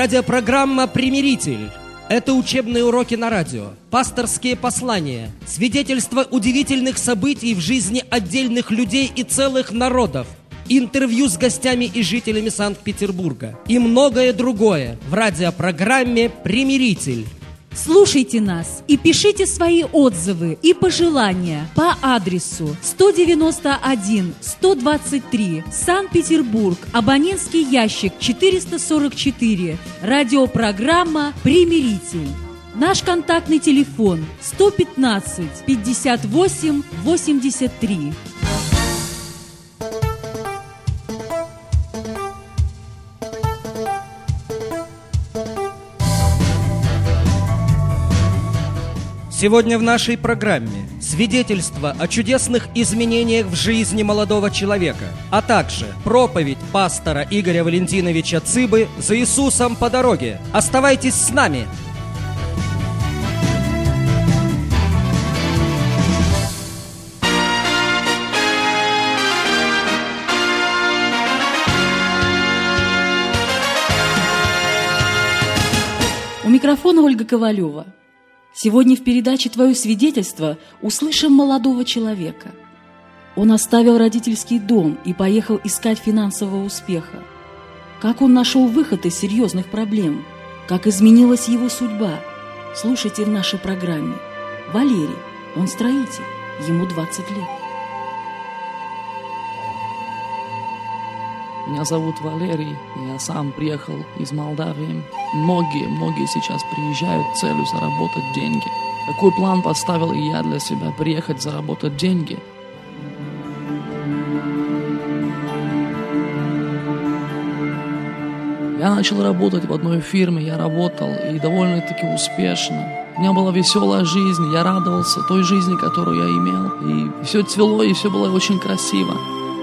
Радиопрограмма «Примиритель». Это учебные уроки на радио, пасторские послания, свидетельства удивительных событий в жизни отдельных людей и целых народов, интервью с гостями и жителями Санкт-Петербурга и многое другое в радиопрограмме «Примиритель». Слушайте нас и пишите свои отзывы и пожелания по адресу 191-123, Санкт-Петербург, абонентский ящик 444, радиопрограмма «Примиритель». Наш контактный телефон 115 58 83. Сегодня в нашей программе свидетельство о чудесных изменениях в жизни молодого человека, а также проповедь пастора Игоря Валентиновича Цыбы «За Иисусом по дороге». Оставайтесь с нами! У микрофона Ольга Ковалева. Сегодня в передаче «Твое свидетельство» услышим молодого человека. Он оставил родительский дом и поехал искать финансового успеха. Как он нашел выход из серьезных проблем? Как изменилась его судьба? Слушайте в нашей программе. Валерий, он строитель, ему 20 лет. Меня зовут Валерий, я сам приехал из Молдавии. Многие сейчас приезжают с целью заработать деньги. Какой план поставил и я для себя? Приехать заработать деньги. Я начал работать в одной фирме, я работал и довольно-таки успешно. У меня была веселая жизнь, я радовался той жизни, которую я имел. И все цвело, и все было очень красиво.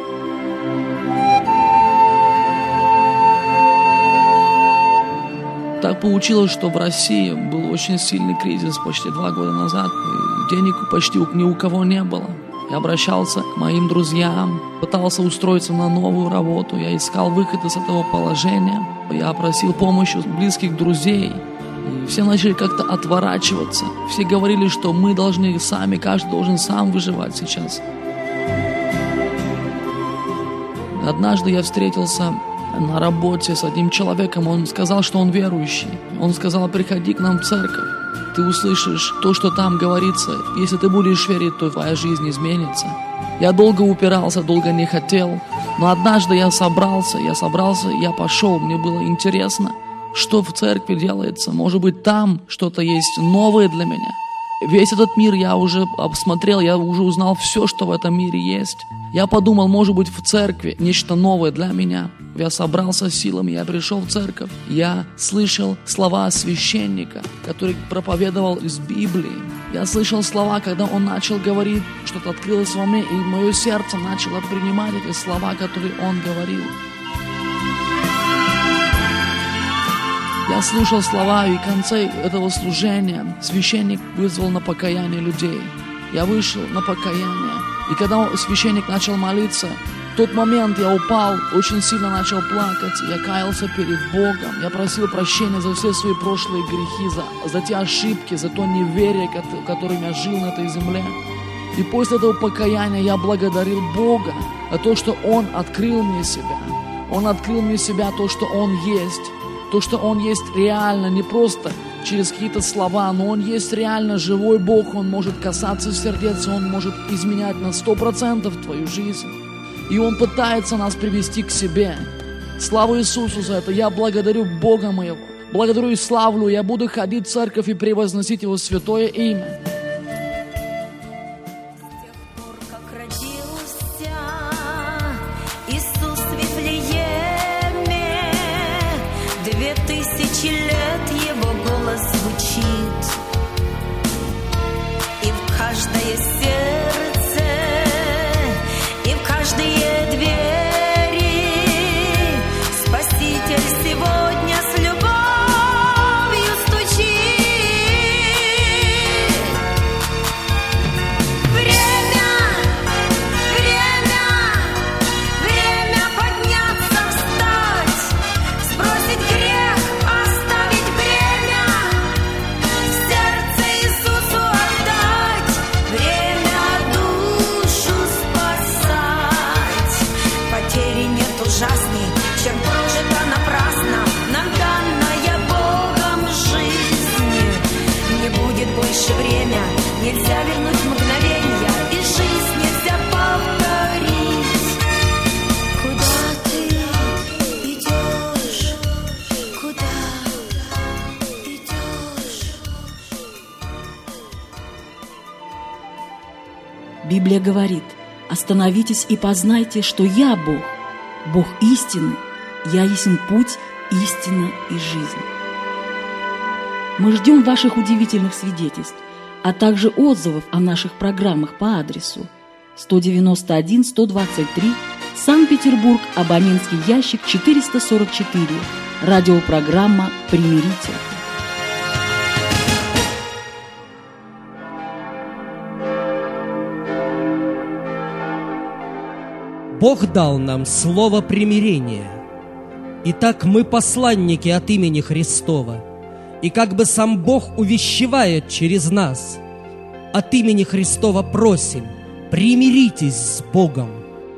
Так получилось, что в России был очень сильный кризис почти 2 года назад. Денег почти ни у кого не было. Я обращался к моим друзьям, пытался устроиться на новую работу. Я искал выход из этого положения. Я просил помощи близких друзей. И все начали как-то отворачиваться. Все говорили, что мы должны сами, каждый должен сам выживать сейчас. Однажды я встретился на работе с одним человеком, он сказал, что он верующий. Он сказал: приходи к нам в церковь, ты услышишь то, что там говорится. Если ты будешь верить, то твоя жизнь изменится. Я долго упирался, долго не хотел, но однажды я собрался, я пошел. Мне было интересно, что в церкви делается. Может быть, там что-то есть новое для меня. Весь этот мир я уже обсмотрел, я уже узнал все, что в этом мире есть. Я подумал, может быть, в церкви нечто новое для меня. Я собрался силами, я пришел в церковь. Я слышал слова священника, который проповедовал из Библии. Я слышал слова, когда он начал говорить, что-то открылось во мне, и мое сердце начало принимать эти слова, которые он говорил. Я слушал слова, и в конце этого служения священник вызвал на покаяние людей. Я вышел на покаяние. И когда священник начал молиться, в тот момент я упал, очень сильно начал плакать. Я каялся перед Богом. Я просил прощения за все свои прошлые грехи, за те ошибки, за то неверие, которым я жил на этой земле. И после этого покаяния я благодарил Бога за то, что Он открыл мне себя. Он открыл мне себя, то, что Он есть. То, что Он есть реально, не просто через какие-то слова, но Он есть реально живой Бог. Он может касаться сердец, Он может изменять на 100% твою жизнь. И Он пытается нас привести к себе. Слава Иисусу за это. Я благодарю Бога моего. Благодарю и славлю. Я буду ходить в церковь и превозносить Его святое имя. Каждое сердце и в каждые двери Спаситель сегодня с любовью стучит. Время подняться, встать, сбросить грех, Библия говорит: «Остановитесь и познайте, что я Бог, Бог истины, я есть путь, истина и жизнь». Мы ждем ваших удивительных свидетельств, а также отзывов о наших программах по адресу 191-123, Санкт-Петербург, абонентский ящик 444, радиопрограмма «Примиритель». Бог дал нам слово примирения. Итак, мы посланники от имени Христова, и как бы сам Бог увещевает через нас. От имени Христова просим: примиритесь с Богом.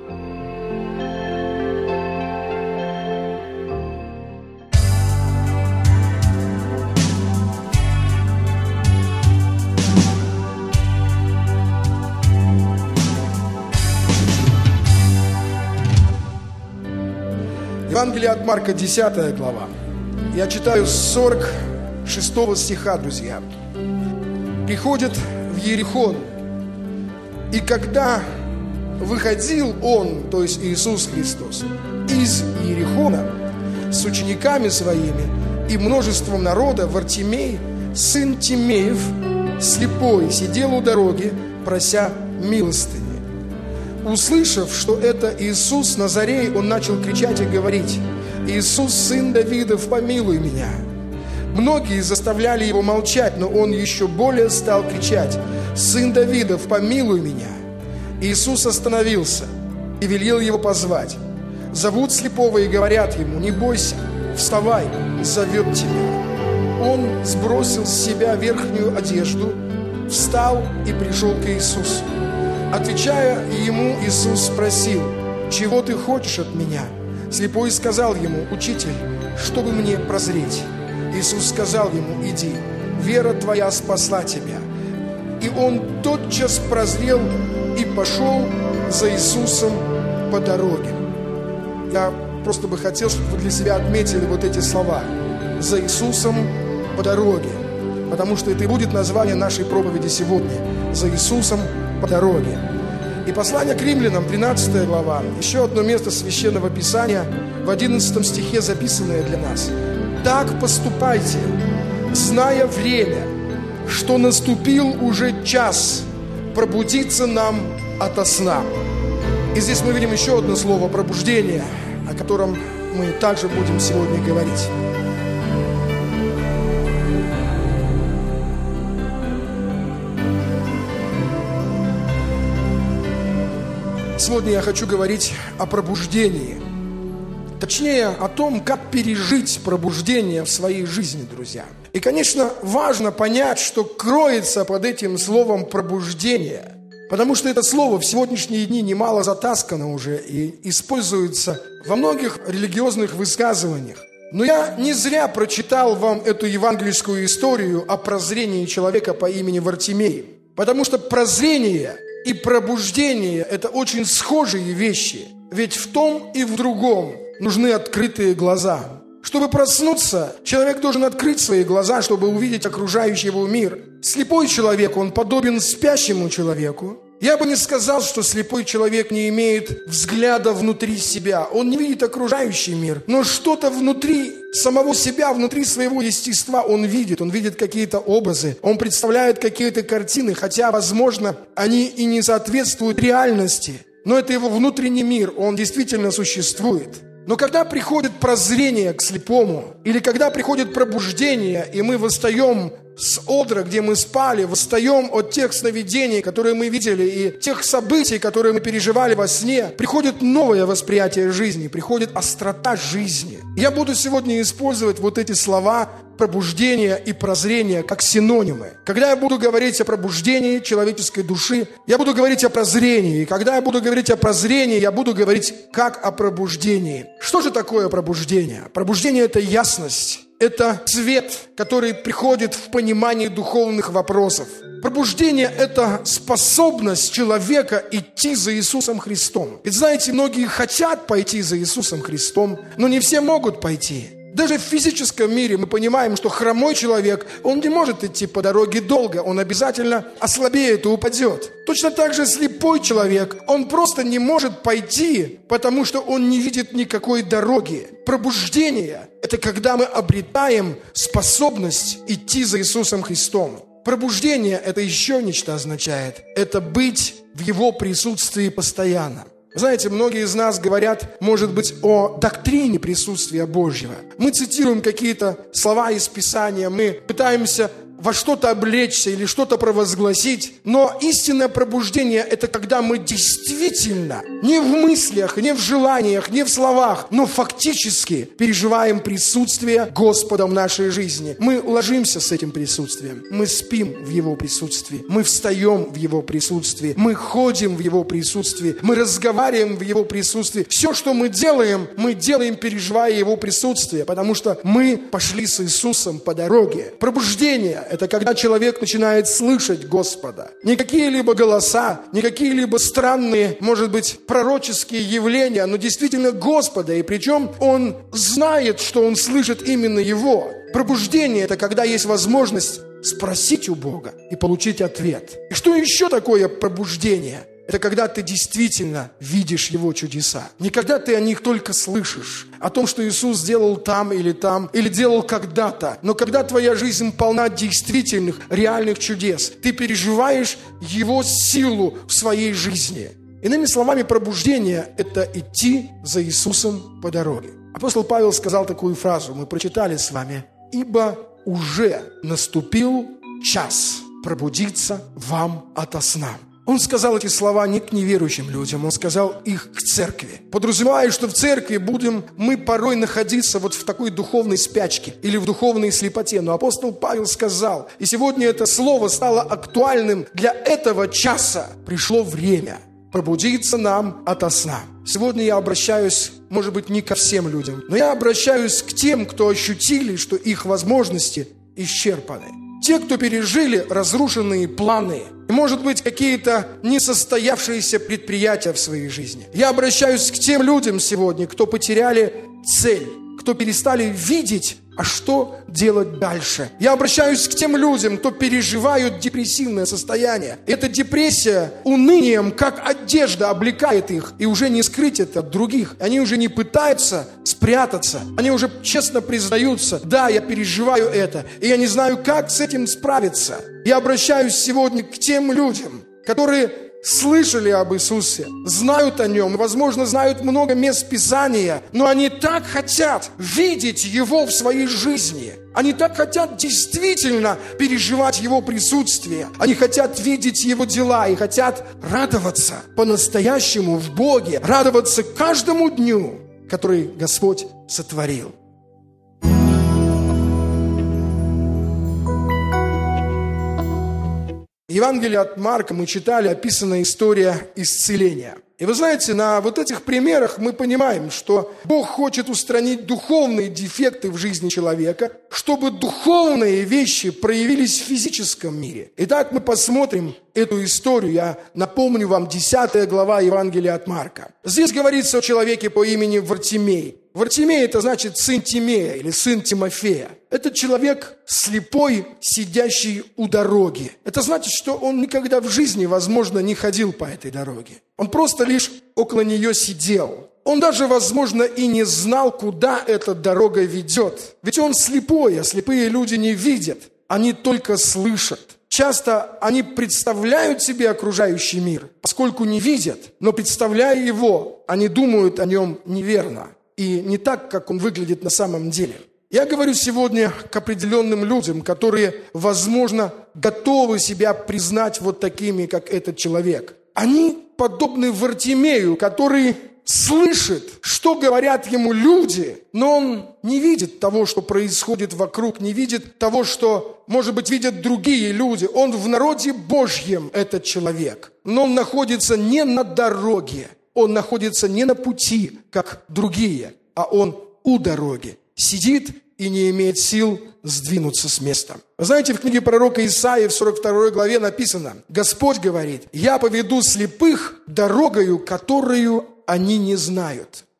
Евангелие от Марка, 10 глава. Я читаю с 46 стиха, друзья. «Приходит в Иерихон, и когда выходил он, то есть Иисус Христос, из Иерихона с учениками своими и множеством народа, Вартимей, сын Тимеев, слепой, сидел у дороги, прося милостыни. Услышав, что это Иисус Назарей, он начал кричать и говорить: «Иисус, сын Давидов, помилуй меня». Многие заставляли его молчать, но он еще более стал кричать: «Сын Давидов, помилуй меня». Иисус остановился и велел его позвать. Зовут слепого и говорят ему: «Не бойся, вставай, зовет тебя». Он сбросил с себя верхнюю одежду, встал и пришел к Иисусу. Отвечая ему, Иисус спросил: «Чего ты хочешь от меня?» Слепой сказал ему: «Учитель, чтобы мне прозреть». Иисус сказал ему: «Иди, вера твоя спасла тебя». И он тотчас прозрел и пошел за Иисусом по дороге. Я просто бы хотел, чтобы вы для себя отметили вот эти слова: «За Иисусом по дороге», потому что это и будет название нашей проповеди сегодня: «За Иисусом по дороге». И послание к римлянам, 13 глава, еще одно место Священного Писания, в 11 стихе записанное для нас. «Так поступайте, зная время, что наступил уже час пробудиться нам ото сна». И здесь мы видим еще одно слово: пробуждение, о котором мы также будем сегодня говорить. Сегодня я хочу говорить о пробуждении. Точнее, о том, как пережить пробуждение в своей жизни, друзья. И, конечно, важно понять, что кроется под этим словом «пробуждение». Потому что это слово в сегодняшние дни немало затаскано уже и используется во многих религиозных высказываниях. Но я не зря прочитал вам эту евангельскую историю о прозрении человека по имени Вартимей. Потому что прозрение и пробуждение – это очень схожие вещи. Ведь в том и в другом нужны открытые глаза. Чтобы проснуться, человек должен открыть свои глаза, чтобы увидеть окружающий его мир. Слепой человек, он подобен спящему человеку. Я бы не сказал, что слепой человек не имеет взгляда внутри себя. Он не видит окружающий мир. Но что-то внутри самого себя, внутри своего естества он видит. Он видит какие-то образы. Он представляет какие-то картины, хотя, возможно, они и не соответствуют реальности. Но это его внутренний мир, он действительно существует. Но когда приходит прозрение к слепому, или когда приходит пробуждение, и мы восстаем с одра, где мы спали, восстаем от тех сновидений, которые мы видели, и тех событий, которые мы переживали во сне, приходит новое восприятие жизни, приходит острота жизни. Я буду сегодня использовать вот эти слова пробуждение и прозрение как синонимы. Когда я буду говорить о пробуждении человеческой души, я буду говорить о прозрении. И когда я буду говорить о прозрении, я буду говорить как о пробуждении. Что же такое пробуждение? Пробуждение – это ясность. Это свет, который приходит в понимании духовных вопросов. Пробуждение – это способность человека идти за Иисусом Христом. Ведь знаете, многие хотят пойти за Иисусом Христом, но не все могут пойти. Даже в физическом мире мы понимаем, что хромой человек, он не может идти по дороге долго, он обязательно ослабеет и упадет. Точно так же слепой человек, он просто не может пойти, потому что он не видит никакой дороги. Пробуждение – это когда мы обретаем способность идти за Иисусом Христом. Пробуждение – это еще нечто означает. Это быть в Его присутствии постоянно. Знаете, многие из нас говорят, может быть, о доктрине присутствия Божьего. Мы цитируем какие-то слова из Писания, мы пытаемся во что-то облечься или что-то провозгласить. Но истинное пробуждение – это когда мы действительно не в мыслях, не в желаниях, не в словах, но фактически переживаем присутствие Господа в нашей жизни. Мы ложимся с этим присутствием, мы спим в Его присутствии, мы встаем в Его присутствии, мы ходим в Его присутствии, мы разговариваем в Его присутствии. Все, что мы делаем, переживая Его присутствие, потому что мы пошли с Иисусом по дороге. Пробуждение – это когда человек начинает слышать Господа. Не какие-либо голоса, не какие-либо странные, может быть, пророческие явления, но действительно Господа. И причем он знает, что он слышит именно Его. Пробуждение – это когда есть возможность спросить у Бога и получить ответ. И что еще такое пробуждение? Это когда ты действительно видишь Его чудеса. Не когда ты о них только слышишь, о том, что Иисус сделал там, или делал когда-то. Но когда твоя жизнь полна действительных, реальных чудес, ты переживаешь Его силу в своей жизни. Иными словами, пробуждение – это идти за Иисусом по дороге. Апостол Павел сказал такую фразу, мы прочитали с вами: «Ибо уже наступил час пробудиться вам ото сна». Он сказал эти слова не к неверующим людям, он сказал их к церкви. Подразумевая, что в церкви будем мы порой находиться вот в такой духовной спячке или в духовной слепоте. Но апостол Павел сказал, и сегодня это слово стало актуальным для этого часа. Пришло время пробудиться нам ото сна. Сегодня я обращаюсь, может быть, не ко всем людям, но я обращаюсь к тем, кто ощутили, что их возможности исчерпаны. Те, кто пережили разрушенные планы, и, может быть, какие-то несостоявшиеся предприятия в своей жизни. Я обращаюсь к тем людям сегодня, кто потеряли цель, кто перестали видеть, а что делать дальше. Я обращаюсь к тем людям, кто переживают депрессивное состояние. Эта депрессия унынием, как одежда, облекает их, и уже не скрыть это от других. Они уже не пытаются спрятаться. Они уже честно признаются: да, я переживаю это, и я не знаю, как с этим справиться. Я обращаюсь сегодня к тем людям, которые слышали об Иисусе, знают о Нем, возможно, знают много мест Писания, но они так хотят видеть Его в своей жизни. Они так хотят действительно переживать Его присутствие. Они хотят видеть Его дела и хотят радоваться по-настоящему в Боге, радоваться каждому дню, который Господь сотворил. В Евангелии от Марка мы читали, описана история исцеления. И вы знаете, на вот этих примерах мы понимаем, что Бог хочет устранить духовные дефекты в жизни человека, чтобы духовные вещи проявились в физическом мире. Итак, мы посмотрим эту историю. Я напомню вам 10 глава Евангелия от Марка. Здесь говорится о человеке по имени Вартимей. Вартимей – это значит сын Тимея или сын Тимофея. Это человек слепой, сидящий у дороги. Это значит, что он никогда в жизни, возможно, не ходил по этой дороге. Он просто лишь около нее сидел. Он даже, возможно, и не знал, куда эта дорога ведет. Ведь он слепой, а слепые люди не видят, они только слышат. Часто они представляют себе окружающий мир, поскольку не видят, но представляя его, они думают о нем неверно. И не так, как он выглядит на самом деле. Я говорю сегодня к определенным людям, которые, возможно, готовы себя признать вот такими, как этот человек. Они подобны Вартимею, который слышит, что говорят ему люди, но он не видит того, что происходит вокруг, не видит того, что, может быть, видят другие люди. Он в народе Божьем, этот человек, но он находится не на дороге. Он находится не на пути, как другие, а он у дороги. Сидит и не имеет сил сдвинуться с места. Знаете, в книге пророка Исаии в 42 главе написано: Господь говорит: «Я поведу слепых дорогою, которую они не знают».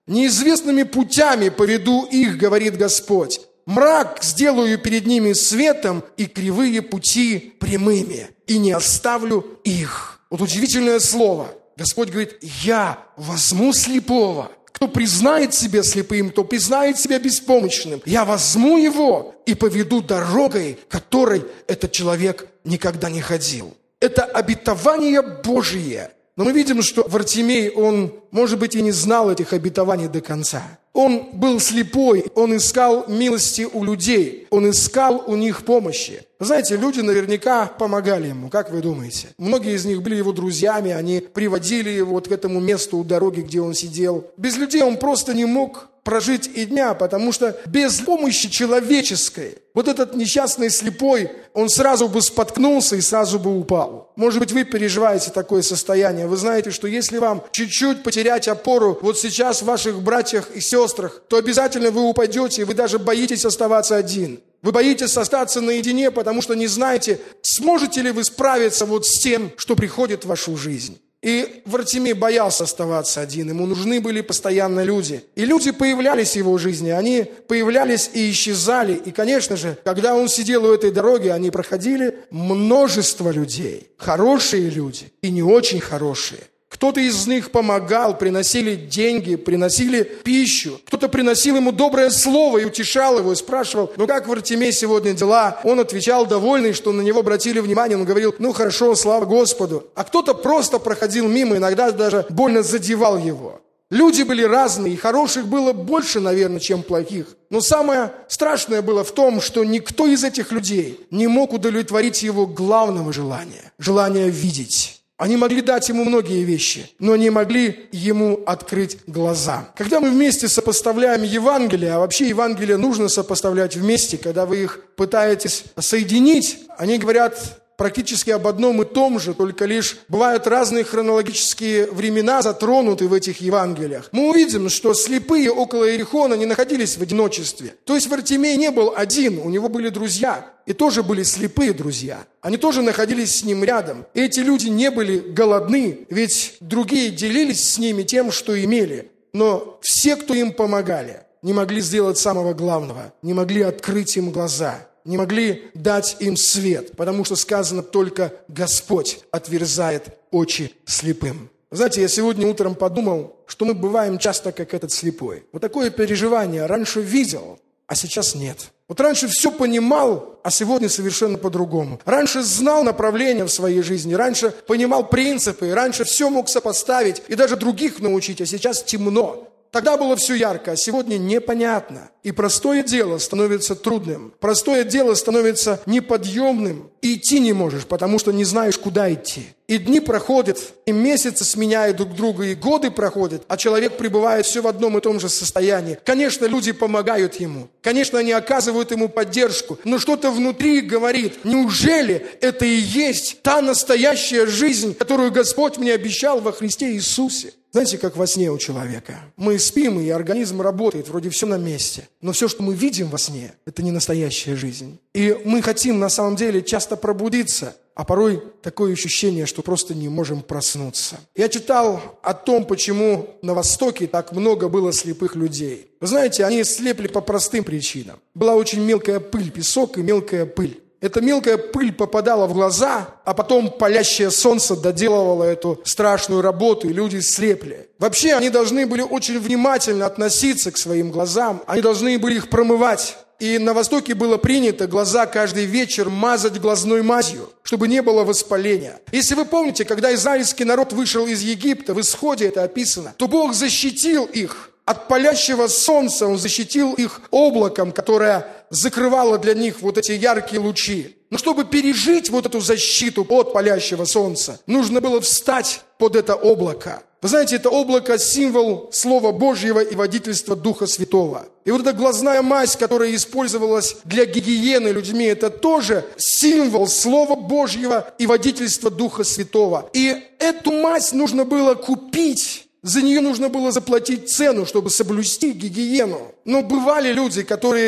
Неизвестными путями поведу их, говорит Господь. Мрак сделаю перед ними светом, и кривые пути прямыми, и не оставлю их». Вот удивительное слово. Господь говорит: «Я возьму слепого». Кто признает себя слепым, кто признает себя беспомощным, я возьму его и поведу дорогой, которой этот человек никогда не ходил. Это обетование Божие. Но мы видим, что Вартимей, он, может быть, и не знал этих обетований до конца. Он был слепой, он искал милости у людей, он искал у них помощи. Вы знаете, люди наверняка помогали ему, как вы думаете? Многие из них были его друзьями, они приводили его вот к этому месту у дороги, где он сидел. Без людей он просто не мог прожить и дня, потому что без помощи человеческой вот этот несчастный слепой, он сразу бы споткнулся и сразу бы упал. Может быть, вы переживаете такое состояние. Вы знаете, что если вам чуть-чуть потерять опору вот сейчас в ваших братьях и сестрах, то обязательно вы упадете, и вы даже боитесь оставаться один. Вы боитесь остаться наедине, потому что не знаете, сможете ли вы справиться вот с тем, что приходит в вашу жизнь. И Вартимей боялся оставаться один, ему нужны были постоянно люди. И люди появлялись в его жизни, они появлялись и исчезали. И, конечно же, когда он сидел у этой дороги, они проходили множество людей. Хорошие люди и не очень хорошие. Кто-то из них помогал, приносили деньги, приносили пищу. Кто-то приносил ему доброе слово и утешал его, и спрашивал: «Ну как, Вартимей, сегодня дела?» Он отвечал, довольный, что на него обратили внимание. Он говорил: «Ну хорошо, слава Господу». А кто-то просто проходил мимо, иногда даже больно задевал его. Люди были разные, и хороших было больше, наверное, чем плохих. Но самое страшное было в том, что никто из этих людей не мог удовлетворить его главного желания – желания видеть. Они могли дать ему многие вещи, но не могли ему открыть глаза. Когда мы вместе сопоставляем Евангелие, а вообще Евангелие нужно сопоставлять вместе, когда вы их пытаетесь соединить, они говорят практически об одном и том же, только лишь бывают разные хронологические времена затронуты в этих Евангелиях. Мы увидим, что слепые около Иерихона не находились в одиночестве. То есть Вартимей не был один, у него были друзья, и тоже были слепые друзья. Они тоже находились с ним рядом. И эти люди не были голодны, ведь другие делились с ними тем, что имели. Но все, кто им помогали, не могли сделать самого главного, не могли открыть им глаза, не могли дать им свет, потому что сказано: только Господь отверзает очи слепым. Знаете, я сегодня утром подумал, что мы бываем часто как этот слепой. Вот такое переживание: раньше видел, а сейчас нет. Вот раньше все понимал, а сегодня совершенно по-другому. Раньше знал направление в своей жизни, раньше понимал принципы, раньше все мог сопоставить и даже других научить, а сейчас темно. Тогда было все ярко, а сегодня непонятно. И простое дело становится трудным. Простое дело становится неподъемным. И идти не можешь, потому что не знаешь, куда идти. И дни проходят, и месяцы сменяют друг друга, и годы проходят, а человек пребывает все в одном и том же состоянии. Конечно, люди помогают ему. Конечно, они оказывают ему поддержку. Но что-то внутри говорит: неужели это и есть та настоящая жизнь, которую Господь мне обещал во Христе Иисусе? Знаете, как во сне у человека. Мы спим, и организм работает, вроде все на месте. Но все, что мы видим во сне, это не настоящая жизнь. И мы хотим на самом деле часто пробудиться, а порой такое ощущение, что просто не можем проснуться. Я читал о том, почему на Востоке так много было слепых людей. Вы знаете, они слепли по простым причинам. Была очень мелкая пыль, песок и мелкая пыль. Эта мелкая пыль попадала в глаза, а потом палящее солнце доделывало эту страшную работу, и люди слепли. Вообще, они должны были очень внимательно относиться к своим глазам, они должны были их промывать. И на Востоке было принято глаза каждый вечер мазать глазной мазью, чтобы не было воспаления. Если вы помните, когда израильский народ вышел из Египта, в Исходе это описано, то Бог защитил их от палящего солнца, Он защитил их облаком, которое закрывало для них вот эти яркие лучи. Но чтобы пережить вот эту защиту от палящего солнца, нужно было встать под это облако. Вы знаете, это облако – символ Слова Божьего и водительства Духа Святого. И вот эта глазная мазь, которая использовалась для гигиены людьми, это тоже символ Слова Божьего и водительства Духа Святого. И эту мазь нужно было купить. За нее нужно было заплатить цену, чтобы соблюсти гигиену. Но бывали люди, которые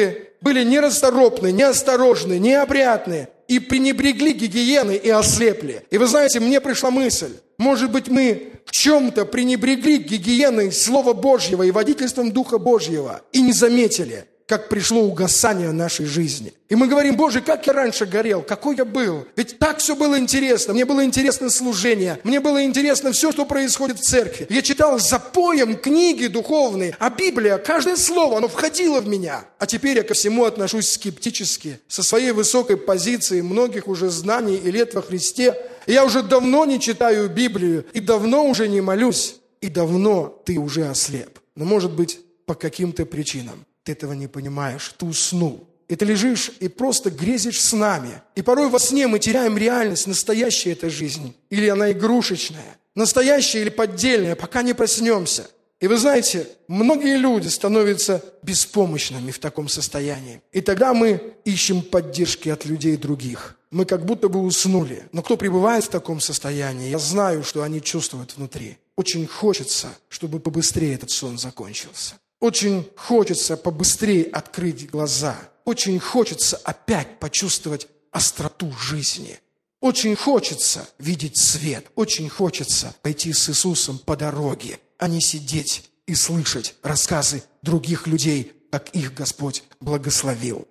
были нерасторопны, неосторожны, неопрятны и пренебрегли гигиеной и ослепли. И вы знаете, мне пришла мысль, может быть, мы в чем-то пренебрегли гигиеной Слова Божьего и водительством Духа Божьего и не заметили, как пришло угасание нашей жизни. И мы говорим: Боже, как я раньше горел, какой я был. Ведь так все было интересно. Мне было интересно служение. Мне было интересно все, что происходит в церкви. Я читал запоем книги духовные, а Библия, каждое слово, оно входило в меня. А теперь я ко всему отношусь скептически. Со своей высокой позиции, многих уже знаний и лет во Христе. Я уже давно не читаю Библию, и давно уже не молюсь, и давно ты уже ослеп. Но, может быть, по каким-то причинам ты этого не понимаешь, ты уснул. И ты лежишь и просто грезишь снами. И порой во сне мы теряем реальность, настоящая эта жизнь. Или она игрушечная, настоящая или поддельная, пока не проснемся. И вы знаете, многие люди становятся беспомощными в таком состоянии. И тогда мы ищем поддержки от людей других. Мы как будто бы уснули. Но кто пребывает в таком состоянии, я знаю, что они чувствуют внутри. Очень хочется, чтобы побыстрее этот сон закончился. Очень хочется побыстрее открыть глаза. Очень хочется опять почувствовать остроту жизни. Очень хочется видеть свет. Очень хочется пойти с Иисусом по дороге, а не сидеть и слышать рассказы других людей, как их Господь благословил.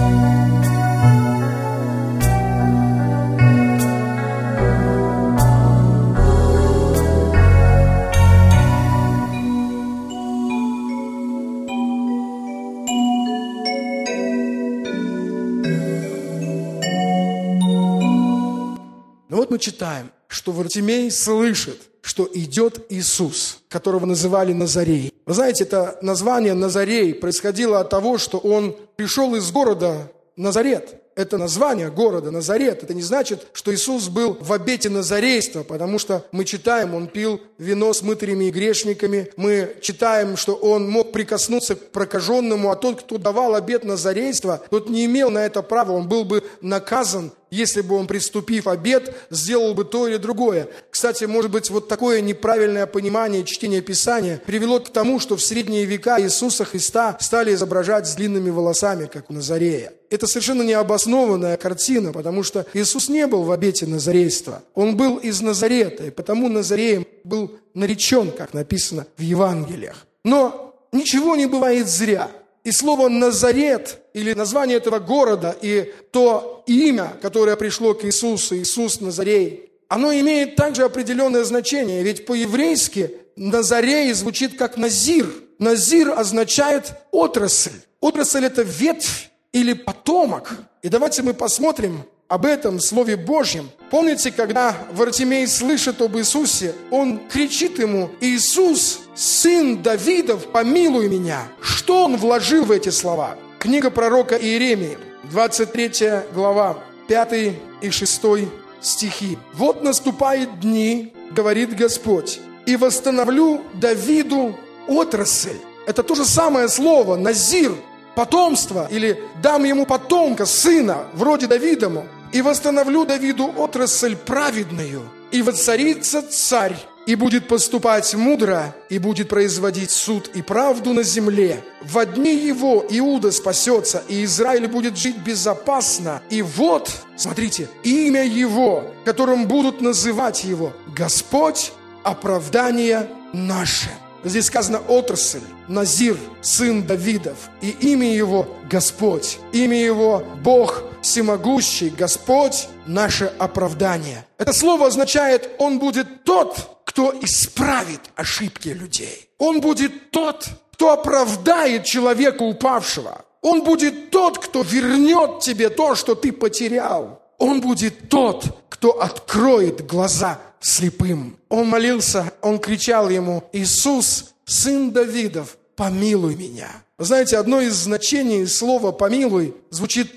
Но вот мы читаем, что Вартимей слышит, что идет Иисус, которого называли Назарей. Вы знаете, это название Назарей происходило от того, что он пришел из города Назарет. Это название города Назарет. Это не значит, что Иисус был в обете назарейства, потому что мы читаем, он пил вино с мытарями и грешниками. Мы читаем, что он мог прикоснуться к прокаженному, а тот, кто давал обет назарейства, тот не имел на это права, он был бы наказан, если бы он, приступив обет, сделал бы то или другое. Кстати, может быть, вот такое неправильное понимание чтения Писания привело к тому, что в средние века Иисуса Христа стали изображать с длинными волосами, как у Назарея. Это совершенно необоснованная картина, потому что Иисус не был в обете назарейства. Он был из Назарета, и потому Назареем был наречен, как написано в Евангелиях. Но ничего не бывает зря. И слово «Назарет» или название этого города и то имя, которое пришло к Иисусу, Иисус Назарей, оно имеет также определенное значение. Ведь по-еврейски Назарей звучит как Назир. Назир означает отрасль. Отрасль – это ветвь или потомок. И давайте мы посмотрим об этом Слове Божьем. Помните, когда Вартимей слышит об Иисусе, он кричит ему: «Иисус, сын Давидов, помилуй меня». Что он вложил в эти слова? Книга пророка Иеремии, 23 глава, 5 и 6 стихи. «Вот наступают дни, говорит Господь, и восстановлю Давиду отрасль». Это то же самое слово «назир», потомство, или дам ему потомка, сына, вроде Давидому. «И восстановлю Давиду отрасль праведную, и воцарится царь, и будет поступать мудро, и будет производить суд и правду на земле. Во дни его Иуда спасется, и Израиль будет жить безопасно. И вот, смотрите, имя его, которым будут называть его: Господь, оправдание наше». Здесь сказано отрасль, Назир, сын Давидов, и имя его Господь, имя его Бог всемогущий, Господь наше оправдание. Это слово означает: он будет тот, кто исправит ошибки людей. Он будет тот, кто оправдает человека упавшего. Он будет тот, кто вернет тебе то, что ты потерял. Он будет тот, кто откроет глаза слепым. Он молился, он кричал ему: «Иисус, сын Давидов, помилуй меня». Вы знаете, одно из значений слова «помилуй» звучит так: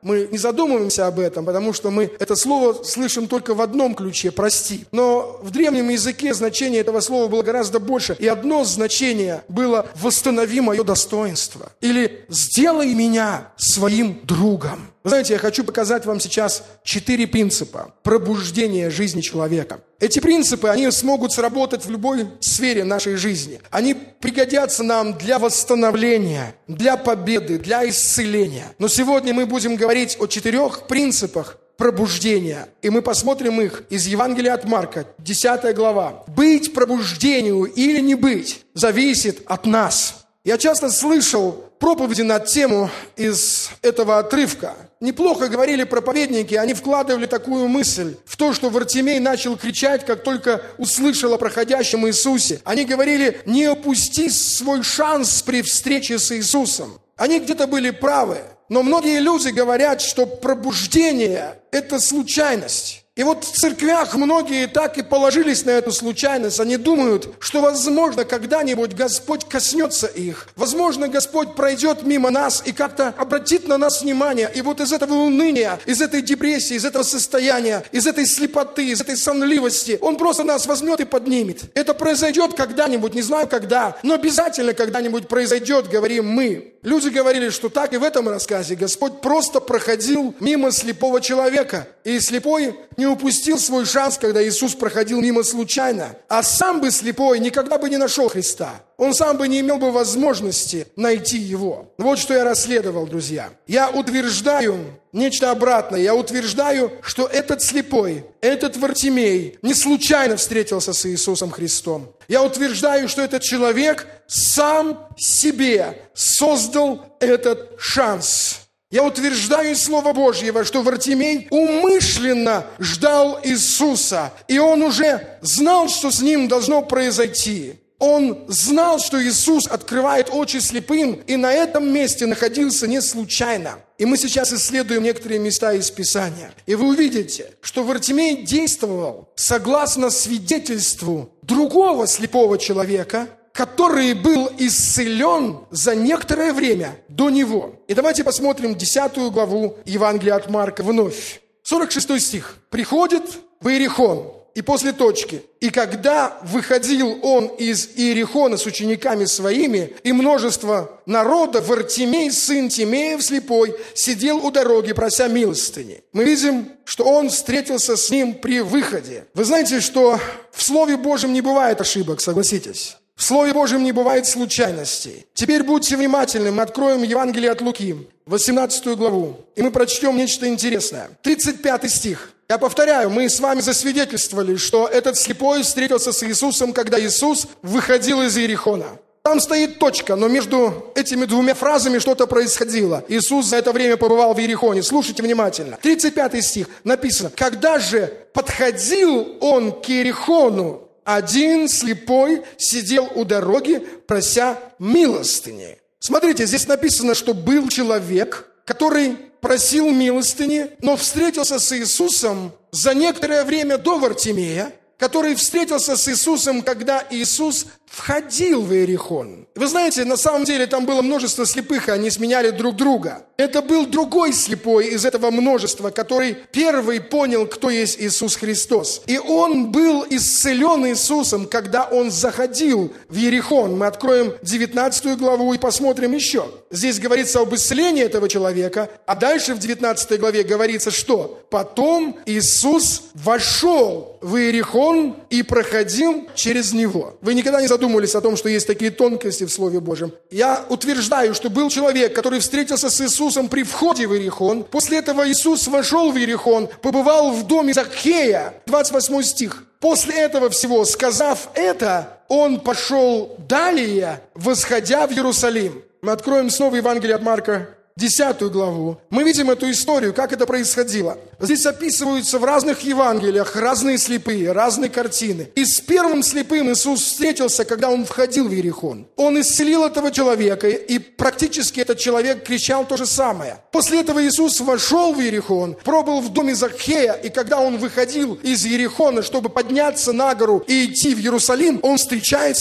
мы не задумываемся об этом, потому что мы это слово слышим только в одном ключе – «прости». Но в древнем языке значение этого слова было гораздо больше. И одно значение было «восстанови мое достоинство» или «сделай меня своим другом». Вы знаете, я хочу показать вам сейчас 4 принципа пробуждения жизни человека. Эти принципы, они смогут сработать в любой сфере нашей жизни. Они пригодятся нам для восстановления, для победы, для исцеления. Но сегодня мы будем говорить о 4 принципах пробуждения. И мы посмотрим их из Евангелия от Марка, 10 глава. Быть пробуждению или не быть зависит от нас. Я часто слышал проповеди на тему из этого отрывка. Неплохо говорили проповедники, они вкладывали такую мысль в то, что Вартимей начал кричать, как только услышал о проходящем Иисусе. Они говорили: не упусти свой шанс при встрече с Иисусом. Они где-то были правы, но многие люди говорят, что пробуждение – это случайность. И вот в церквях многие так и положились на эту случайность. Они думают, что, возможно, когда-нибудь Господь коснется их. Возможно, Господь пройдет мимо нас и как-то обратит на нас внимание. И вот из этого уныния, из этой депрессии, из этого состояния, из этой слепоты, из этой сонливости Он просто нас возьмет и поднимет. Это произойдет когда-нибудь, не знаю когда, но обязательно когда-нибудь произойдет, говорим мы. Люди говорили, что так и в этом рассказе Господь просто проходил мимо слепого человека. И слепой не упустил свой шанс, когда Иисус проходил мимо случайно. А сам бы слепой никогда бы не нашел Христа. Он сам бы не имел бы возможности найти Его. Вот что я расследовал, друзья. Я утверждаю нечто обратное. Я утверждаю, что этот слепой, этот Вартимей не случайно встретился с Иисусом Христом. Я утверждаю, что этот человек сам себе создал этот шанс. Я утверждаю из Слова Божьего, что Вартимей умышленно ждал Иисуса, и он уже знал, что с ним должно произойти. Он знал, что Иисус открывает очи слепым, и на этом месте находился не случайно. И мы сейчас исследуем некоторые места из Писания. И вы увидите, что Вартимей действовал согласно свидетельству другого слепого человека, который был исцелен за некоторое время до него. И давайте посмотрим 10 главу Евангелия от Марка вновь. 46 стих. «Приходит в Иерихон». И после точки. «И когда выходил он из Иерихона с учениками своими, и множество народа, Вартимей, сын Тимеев, слепой, сидел у дороги, прося милостыни». Мы видим, что он встретился с ним при выходе. Вы знаете, что в Слове Божьем не бывает ошибок, согласитесь? В Слове Божьем не бывает случайностей. Теперь будьте внимательны, мы откроем Евангелие от Луки, 18 главу, и мы прочтем нечто интересное. 35 стих. Я повторяю, мы с вами засвидетельствовали, что этот слепой встретился с Иисусом, когда Иисус выходил из Иерихона. Там стоит точка, но между этими двумя фразами что-то происходило. Иисус за это время побывал в Иерихоне. Слушайте внимательно. 35 стих написано: «Когда же подходил он к Иерихону, один слепой сидел у дороги, прося милостыни». Смотрите, здесь написано, что был человек, который просил милостыни, но встретился с Иисусом за некоторое время до Вартимея, который встретился с Иисусом, когда Иисус входил в Иерихон. Вы знаете, на самом деле там было множество слепых, и они сменяли друг друга. Это был другой слепой из этого множества, который первый понял, кто есть Иисус Христос. И он был исцелен Иисусом, когда он заходил в Иерихон. Мы откроем 19 главу и посмотрим еще. Здесь говорится об исцелении этого человека, а дальше в 19 главе говорится, что потом Иисус вошел в Иерихон и проходил через него. Вы никогда не задумывались о том, что есть такие тонкости в Слове Божьем? Я утверждаю, что был человек, который встретился с Иисусом при входе в Иерихон. После этого Иисус вошел в Иерихон, побывал в доме Закхея. 28 стих. После этого всего, сказав это, он пошел далее, восходя в Иерусалим. Мы откроем снова Евангелие от Марка, 10 главу. Мы видим эту историю, как это происходило. Здесь описываются в разных Евангелиях разные слепые, разные картины. И с первым слепым Иисус встретился, когда он входил в Иерихон. Он исцелил этого человека, и практически этот человек кричал то же самое. После этого Иисус вошел в Иерихон, пробыл в доме Закхея, и когда он выходил из Иерихона, чтобы подняться на гору и идти в Иерусалим, он встречается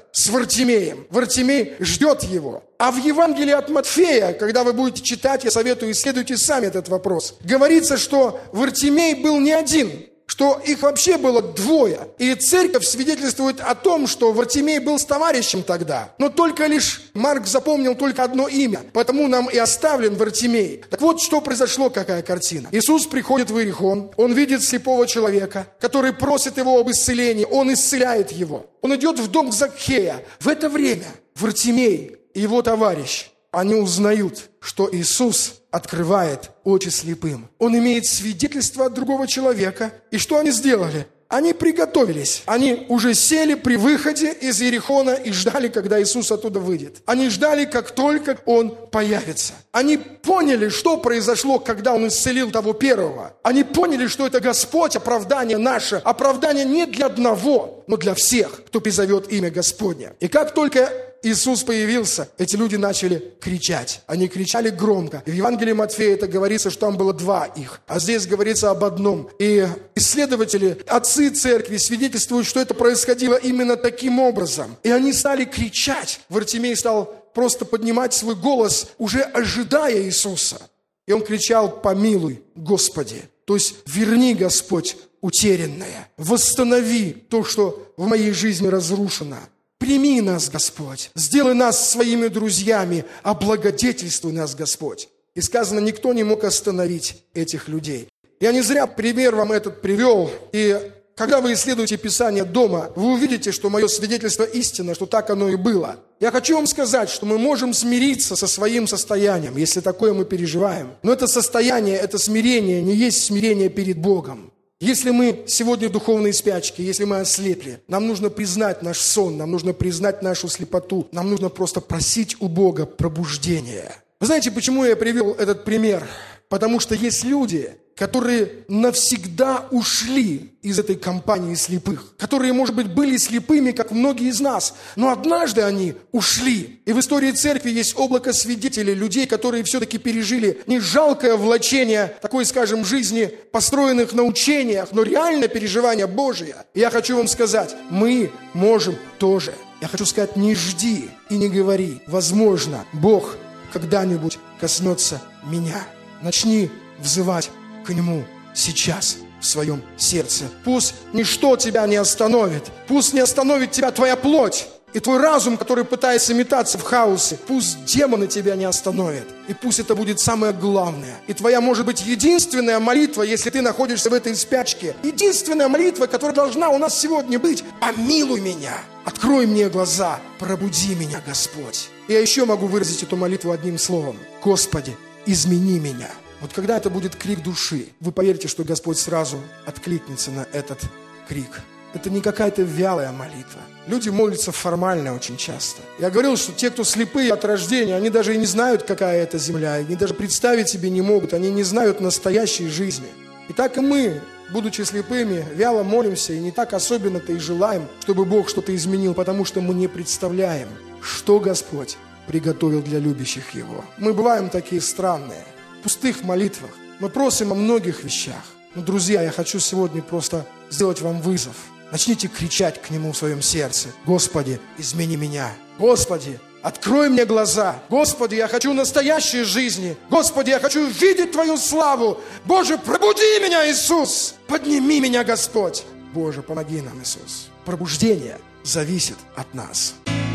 с Вартимеем. Вартимей ждет его. А в Евангелии от Матфея, когда вы будете читать, я советую, исследуйте сами этот вопрос, говорится, что Вартимей был не один, что их вообще было двое. И церковь свидетельствует о том, что Вартимей был с товарищем тогда. Но только лишь Марк запомнил только одно имя, потому нам и оставлен Вартимей. Так вот, что произошло, какая картина. Иисус приходит в Иерихон, он видит слепого человека, который просит его об исцелении, он исцеляет его. Он идет в дом Закхея. В это время Вартимей и его товарищ, они узнают, что Иисус открывает очи слепым. Он имеет свидетельство от другого человека. И что они сделали? Они приготовились. Они уже сели при выходе из Иерихона и ждали, когда Иисус оттуда выйдет. Они ждали, как только Он появится. Они поняли, что произошло, когда Он исцелил того первого. Они поняли, что это Господь, оправдание наше. Оправдание не для одного, но для всех, кто призовет имя Господне. И как только Иисус появился, эти люди начали кричать. Они кричали громко. И в Евангелии Матфея это говорится, что там было два их. А здесь говорится об одном. И исследователи, отцы церкви свидетельствуют, что это происходило именно таким образом. И они стали кричать. Вартимей стал просто поднимать свой голос, уже ожидая Иисуса. И он кричал: «Помилуй, Господи!» То есть верни, Господь, утерянное. Восстанови то, что в моей жизни разрушено. Прими нас, Господь, сделай нас своими друзьями, облагодетельствуй нас, Господь. И сказано, никто не мог остановить этих людей. Я не зря пример вам этот привел. И когда вы исследуете Писание дома, вы увидите, что мое свидетельство истинно, что так оно и было. Я хочу вам сказать, что мы можем смириться со своим состоянием, если такое мы переживаем. Но это состояние, это смирение не есть смирение перед Богом. Если мы сегодня в духовной спячке, если мы ослепли, нам нужно признать наш сон, нам нужно признать нашу слепоту, нам нужно просто просить у Бога пробуждения. Вы знаете, почему я привел этот пример? Потому что есть люди, которые навсегда ушли из этой компании слепых, которые, может быть, были слепыми, как многие из нас, но однажды они ушли. И в истории церкви есть облако свидетелей, людей, которые все-таки пережили не жалкое влачение такой, скажем, жизни, построенных на учениях, но реальное переживание Божие. И я хочу вам сказать, мы можем тоже. Я хочу сказать, не жди и не говори. Возможно, Бог когда-нибудь коснется меня. Начни взывать к Нему сейчас в своем сердце. Пусть ничто тебя не остановит. Пусть не остановит тебя твоя плоть и твой разум, который пытается метаться в хаосе. Пусть демоны тебя не остановят. И пусть это будет самое главное. И твоя, может быть, единственная молитва, если ты находишься в этой спячке. Единственная молитва, которая должна у нас сегодня быть. Помилуй меня. Открой мне глаза. Пробуди меня, Господь. И я еще могу выразить эту молитву одним словом. Господи, измени меня. Вот когда это будет крик души, вы поверите, что Господь сразу откликнется на этот крик. Это не какая-то вялая молитва. Люди молятся формально очень часто. Я говорил, что те, кто слепые от рождения, они даже и не знают, какая это земля. Они даже представить себе не могут. Они не знают настоящей жизни. И так и мы, будучи слепыми, вяло молимся. И не так особенно-то и желаем, чтобы Бог что-то изменил. Потому что мы не представляем, что Господь приготовил для любящих Его. Мы бываем такие странные. В пустых молитвах. Мы просим о многих вещах. Но, друзья, я хочу сегодня просто сделать вам вызов. Начните кричать к Нему в своем сердце. Господи, измени меня. Господи, открой мне глаза. Господи, я хочу настоящей жизни. Господи, я хочу видеть Твою славу. Боже, пробуди меня, Иисус. Подними меня, Господь. Боже, помоги нам, Иисус. Пробуждение зависит от нас.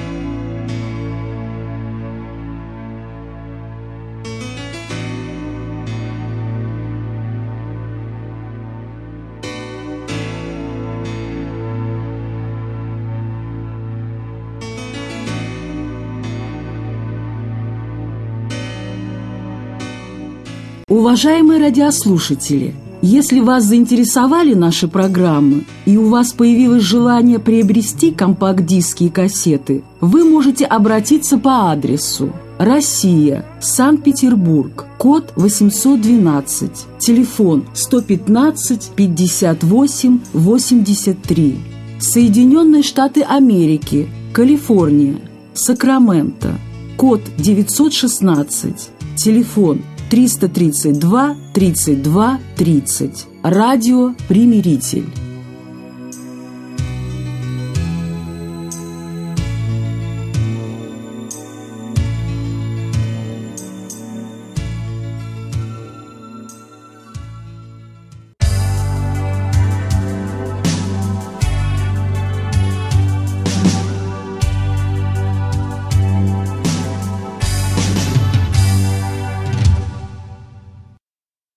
Уважаемые радиослушатели, если вас заинтересовали наши программы и у вас появилось желание приобрести компакт-диски и кассеты, вы можете обратиться по адресу: Россия, Санкт-Петербург, код 812, телефон 115 58 83, Соединенные Штаты Америки, Калифорния, Сакраменто, код 916, телефон 332 32 30. Радио «Примиритель».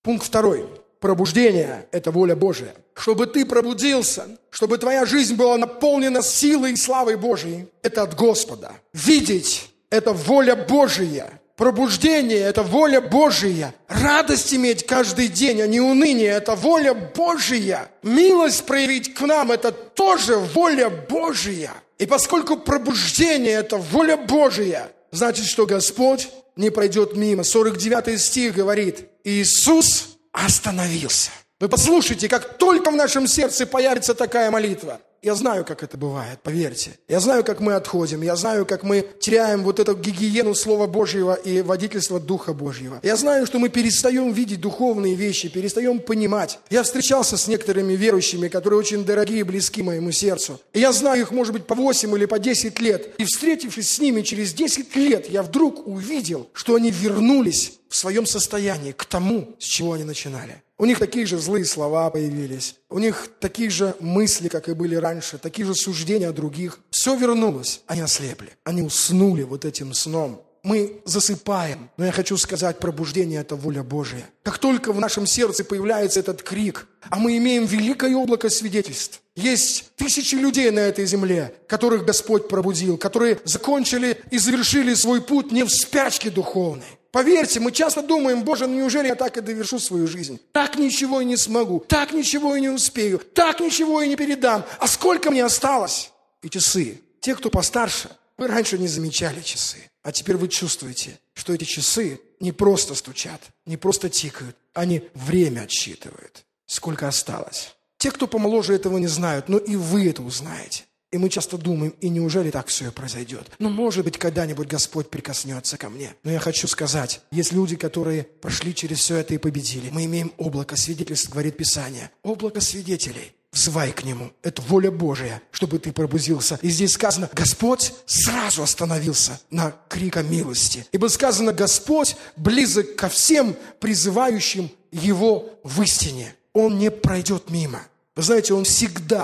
Пункт 2. Пробуждение – это воля Божия. Чтобы ты пробудился, чтобы твоя жизнь была наполнена силой и славой Божией, это от Господа. Видеть – это воля Божия. Пробуждение – это воля Божия. Радость иметь каждый день, а не уныние – это воля Божия. Милость проявить к нам – это тоже воля Божия. И поскольку пробуждение – это воля Божия, значит, что Господь не пройдет мимо. 49 стих говорит: Иисус остановился. Вы послушайте, как только в нашем сердце появится такая молитва. Я знаю, как это бывает, поверьте. Я знаю, как мы отходим. Я знаю, как мы теряем вот эту гигиену Слова Божьего и водительство Духа Божьего. Я знаю, что мы перестаем видеть духовные вещи, перестаем понимать. Я встречался с некоторыми верующими, которые очень дорогие и близки моему сердцу. И я знаю их, может быть, по 8 или по 10 лет. И встретившись с ними через 10 лет, я вдруг увидел, что они вернулись в своем состоянии к тому, с чего они начинали. У них такие же злые слова появились. У них такие же мысли, как и были раньше. Такие же суждения о других. Все вернулось. Они ослепли. Они уснули вот этим сном. Мы засыпаем. Но я хочу сказать, пробуждение – это воля Божия. Как только в нашем сердце появляется этот крик, а мы имеем великое облако свидетельств. Есть тысячи людей на этой земле, которых Господь пробудил, которые закончили и завершили свой путь не в спячке духовной. Поверьте, мы часто думаем: Боже, неужели я так и довершу свою жизнь? Так ничего и не смогу, так ничего и не успею, так ничего и не передам. А сколько мне осталось? И часы. Те, кто постарше, вы раньше не замечали часы. А теперь вы чувствуете, что эти часы не просто стучат, не просто тикают, они время отсчитывают. Сколько осталось? Те, кто помоложе, этого не знают, но и вы это узнаете. И мы часто думаем: и неужели так все и произойдет? Ну, может быть, когда-нибудь Господь прикоснется ко мне. Но я хочу сказать, есть люди, которые прошли через все это и победили. Мы имеем облако свидетельств, говорит Писание. Облако свидетелей. Взывай к нему. Это воля Божия, чтобы ты пробудился. И здесь сказано: Господь сразу остановился на крик о милости. Ибо сказано: Господь близок ко всем призывающим Его в истине. Он не пройдет мимо. Вы знаете, Он всегда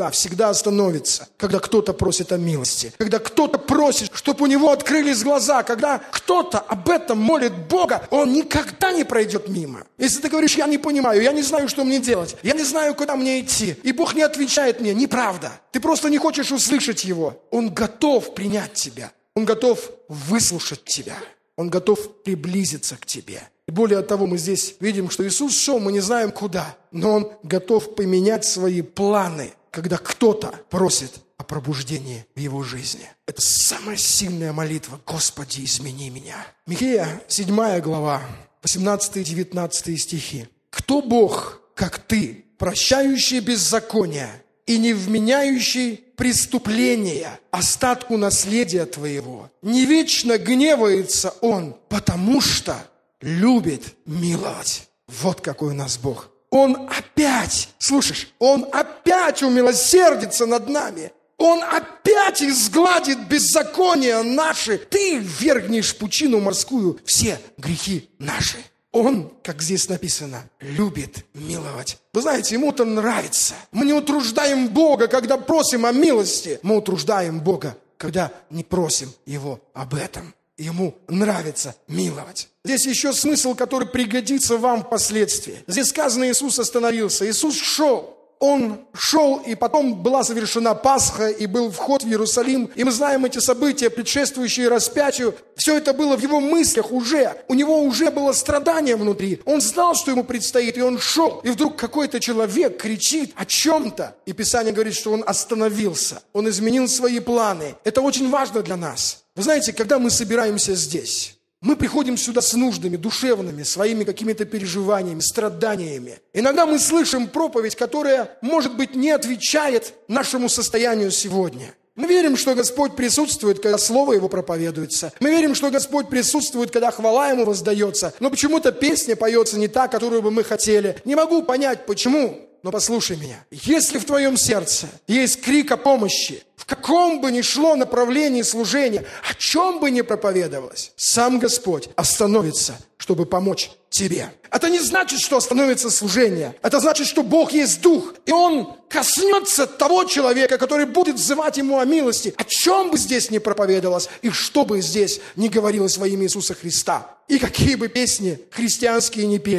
остановится, когда кто-то просит о милости, когда кто-то просит, чтобы у него открылись глаза, когда кто-то об этом молит Бога, Он никогда не пройдет мимо. Если ты говоришь: я не понимаю, я не знаю, что мне делать, я не знаю, куда мне идти, и Бог не отвечает мне, неправда. Ты просто не хочешь услышать Его. Он готов принять тебя, Он готов выслушать тебя, Он готов приблизиться к тебе. И более того, мы здесь видим, что Иисус шел, мы не знаем куда, но Он готов поменять свои планы, когда кто-то просит о пробуждении в его жизни. Это самая сильная молитва: Господи, измени меня. Михея, 7 глава, 18 и 19 стихи. «Кто Бог, как ты, прощающий беззаконие и не вменяющий преступления остатку наследия твоего? Не вечно гневается Он, потому что любит миловать». Вот какой у нас Бог. Он опять, слушаешь, Он опять умилосердится над нами. Он опять изгладит беззакония наши. Ты ввергнешь в пучину морскую все грехи наши. Он, как здесь написано, любит миловать. Вы знаете, Ему это нравится. Мы не утруждаем Бога, когда просим о милости. Мы утруждаем Бога, когда не просим Его об этом. Ему нравится миловать. Здесь еще смысл, который пригодится вам впоследствии. Здесь сказано: Иисус остановился. Иисус шел. Он шел, и потом была совершена Пасха, и был вход в Иерусалим. И мы знаем эти события, предшествующие распятию. Все это было в его мыслях уже. У него уже было страдание внутри. Он знал, что ему предстоит, и он шел. И вдруг какой-то человек кричит о чем-то. И Писание говорит, что он остановился. Он изменил свои планы. Это очень важно для нас. Вы знаете, когда мы собираемся здесь, мы приходим сюда с нуждами душевными, своими какими-то переживаниями, страданиями. Иногда мы слышим проповедь, которая, может быть, не отвечает нашему состоянию сегодня. Мы верим, что Господь присутствует, когда Слово Его проповедуется. Мы верим, что Господь присутствует, когда хвала Ему воздается. Но почему-то песня поется не та, которую бы мы хотели. Не могу понять, почему. Но послушай меня. Если в твоем сердце есть крик о помощи, в каком бы ни шло направлении служения, о чем бы ни проповедовалось, сам Господь остановится, чтобы помочь тебе. Это не значит, что остановится служение. Это значит, что Бог есть Дух. И Он коснется того человека, который будет взывать Ему о милости, о чем бы здесь ни проповедовалось, и что бы здесь ни говорилось во имя Иисуса Христа. И какие бы песни христианские ни пелись.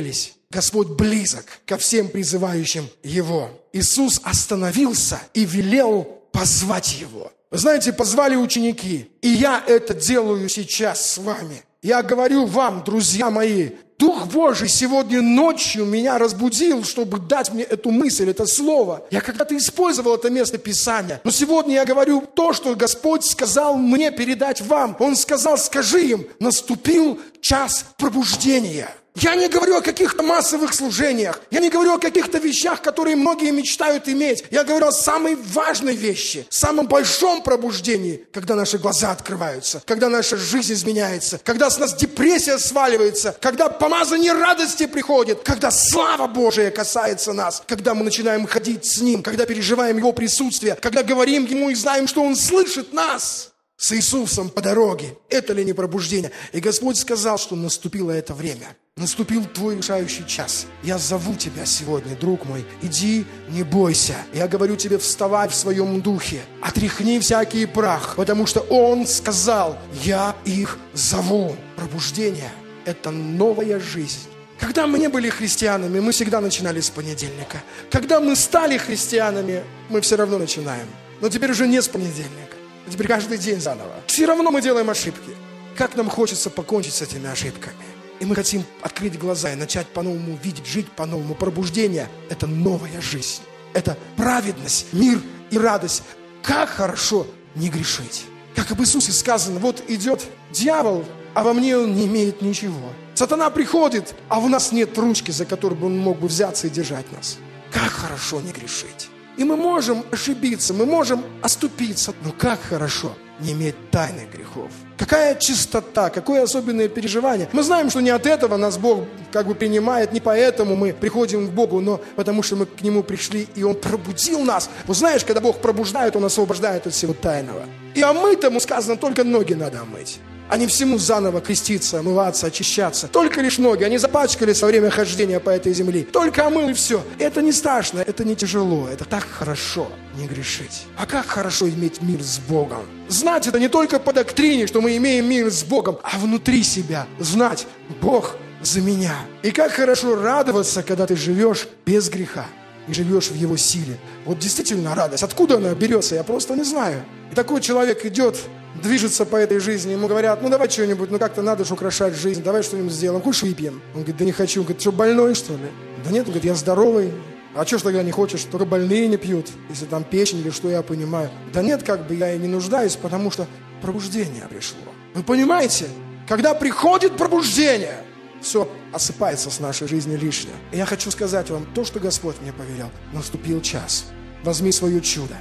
Господь близок ко всем призывающим Его. Иисус остановился и велел позвать Его. Вы знаете, позвали ученики, и я это делаю сейчас с вами. Я говорю вам, друзья мои, Дух Божий сегодня ночью меня разбудил, чтобы дать мне эту мысль, это слово. Я когда-то использовал это место Писания. Но сегодня я говорю то, что Господь сказал мне передать вам. Он сказал, скажи им, наступил час пробуждения. Я не говорю о каких-то массовых служениях. Я не говорю о каких-то вещах, которые многие мечтают иметь. Я говорю о самой важной вещи, самом большом пробуждении, когда наши глаза открываются, когда наша жизнь изменяется, когда с нас депрессия сваливается, когда помазание радости приходит, когда слава Божия касается нас, когда мы начинаем ходить с Ним, когда переживаем Его присутствие, когда говорим Ему и знаем, что Он слышит нас. С Иисусом по дороге. Это ли не пробуждение? И Господь сказал, что наступило это время. Наступил твой решающий час. Я зову тебя сегодня, друг мой. Иди, не бойся. Я говорю тебе, вставай в своем духе. Отряхни всякий прах. Потому что Он сказал, я их зову. Пробуждение – это новая жизнь. Когда мы не были христианами, мы всегда начинали с понедельника. Когда мы стали христианами, мы все равно начинаем. Но теперь уже не с понедельника. Теперь каждый день заново. Все равно мы делаем ошибки. Как нам хочется покончить с этими ошибками. И мы хотим открыть глаза и начать по-новому видеть, жить по-новому. Пробуждение – это новая жизнь. Это праведность, мир и радость. Как хорошо не грешить. Как об Иисусе сказано, вот идет дьявол, а во мне он не имеет ничего. Сатана приходит, а в нас нет ручки, за которую бы он мог бы взяться и держать нас. Как хорошо не грешить. И мы можем ошибиться, мы можем оступиться. Но как хорошо не иметь тайных грехов. Какая чистота, какое особенное переживание. Мы знаем, что не от этого нас Бог принимает, не поэтому мы приходим к Богу, но потому что мы к Нему пришли, и Он пробудил нас. Вот знаешь, когда Бог пробуждает, Он освобождает от всего тайного. И омытому сказано, только ноги надо омыть. А не всему заново креститься, омываться, очищаться. Только лишь ноги. Они запачкались во время хождения по этой земле. Только омыл и все. Это не страшно, это не тяжело. Это так хорошо не грешить. А как хорошо иметь мир с Богом. Знать это не только по доктрине, что мы имеем мир с Богом, а внутри себя знать, Бог за меня. И как хорошо радоваться, когда ты живешь без греха. И живешь в Его силе. Вот действительно радость. Откуда она берется, я просто не знаю. И такой человек идет, движется по этой жизни, ему говорят, ну давай что-нибудь, ну как-то надо же украшать жизнь, давай что-нибудь сделаем, хочешь выпьем? Он говорит, да не хочу. Он говорит, что, больной что ли? Да нет, он говорит, я здоровый. А что ж тогда не хочешь? Только больные не пьют, если там печень или что, я понимаю. Да нет, я и не нуждаюсь, потому что пробуждение пришло. Вы понимаете? Когда приходит пробуждение, все осыпается с нашей жизни лишнее. И я хочу сказать вам то, что Господь мне повелел. Наступил час. Возьми свое чудо.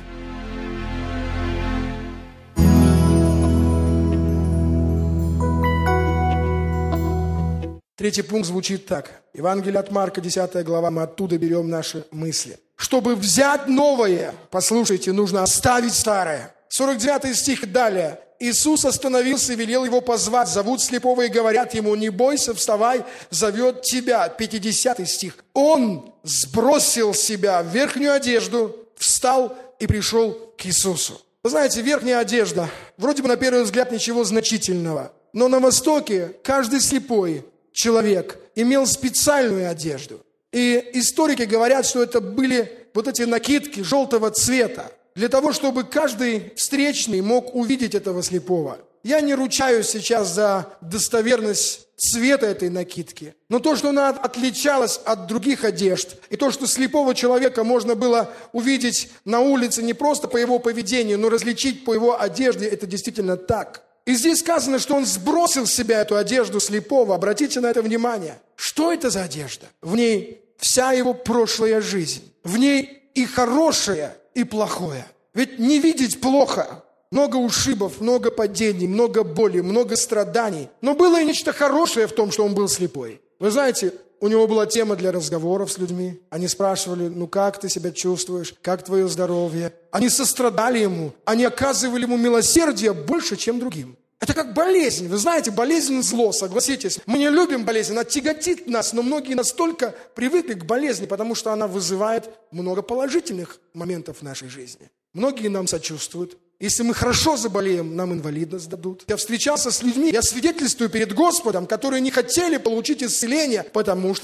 Третий пункт звучит так. Евангелие от Марка, 10 глава, мы оттуда берем наши мысли. Чтобы взять новое, послушайте, нужно оставить старое. 49 стих и далее. Иисус остановился и велел его позвать. Зовут слепого и говорят ему, не бойся, вставай, зовет тебя. 50 стих. Он сбросил с себя верхнюю одежду, встал и пришел к Иисусу. Вы знаете, верхняя одежда, вроде бы на первый взгляд ничего значительного. Но на Востоке каждый слепой человек имел специальную одежду. И историки говорят, что это были вот эти накидки желтого цвета, для того, чтобы каждый встречный мог увидеть этого слепого. Я не ручаюсь сейчас за достоверность цвета этой накидки, но то, что она отличалась от других одежд, и то, что слепого человека можно было увидеть на улице не просто по его поведению, но различить по его одежде, это действительно так. И здесь сказано, что он сбросил с себя эту одежду слепого. Обратите на это внимание. Что это за одежда? В ней вся его прошлая жизнь. В ней и хорошее, и плохое. Ведь не видеть плохо. Много ушибов, много падений, много боли, много страданий. Но было и нечто хорошее в том, что он был слепой. Вы знаете, у него была тема для разговоров с людьми. Они спрашивали, ну как ты себя чувствуешь, как твое здоровье? Они сострадали ему, они оказывали ему милосердие больше, чем другим. Это как болезнь. Вы знаете, болезнь зло, согласитесь. Мы не любим болезнь, она тяготит нас, но многие настолько привыкли к болезни, потому что она вызывает много положительных моментов в нашей жизни. Многие нам сочувствуют. Если мы хорошо заболеем, нам инвалидность дадут. Я встречался с людьми, я свидетельствую перед Господом, которые не хотели получить исцеление, потому что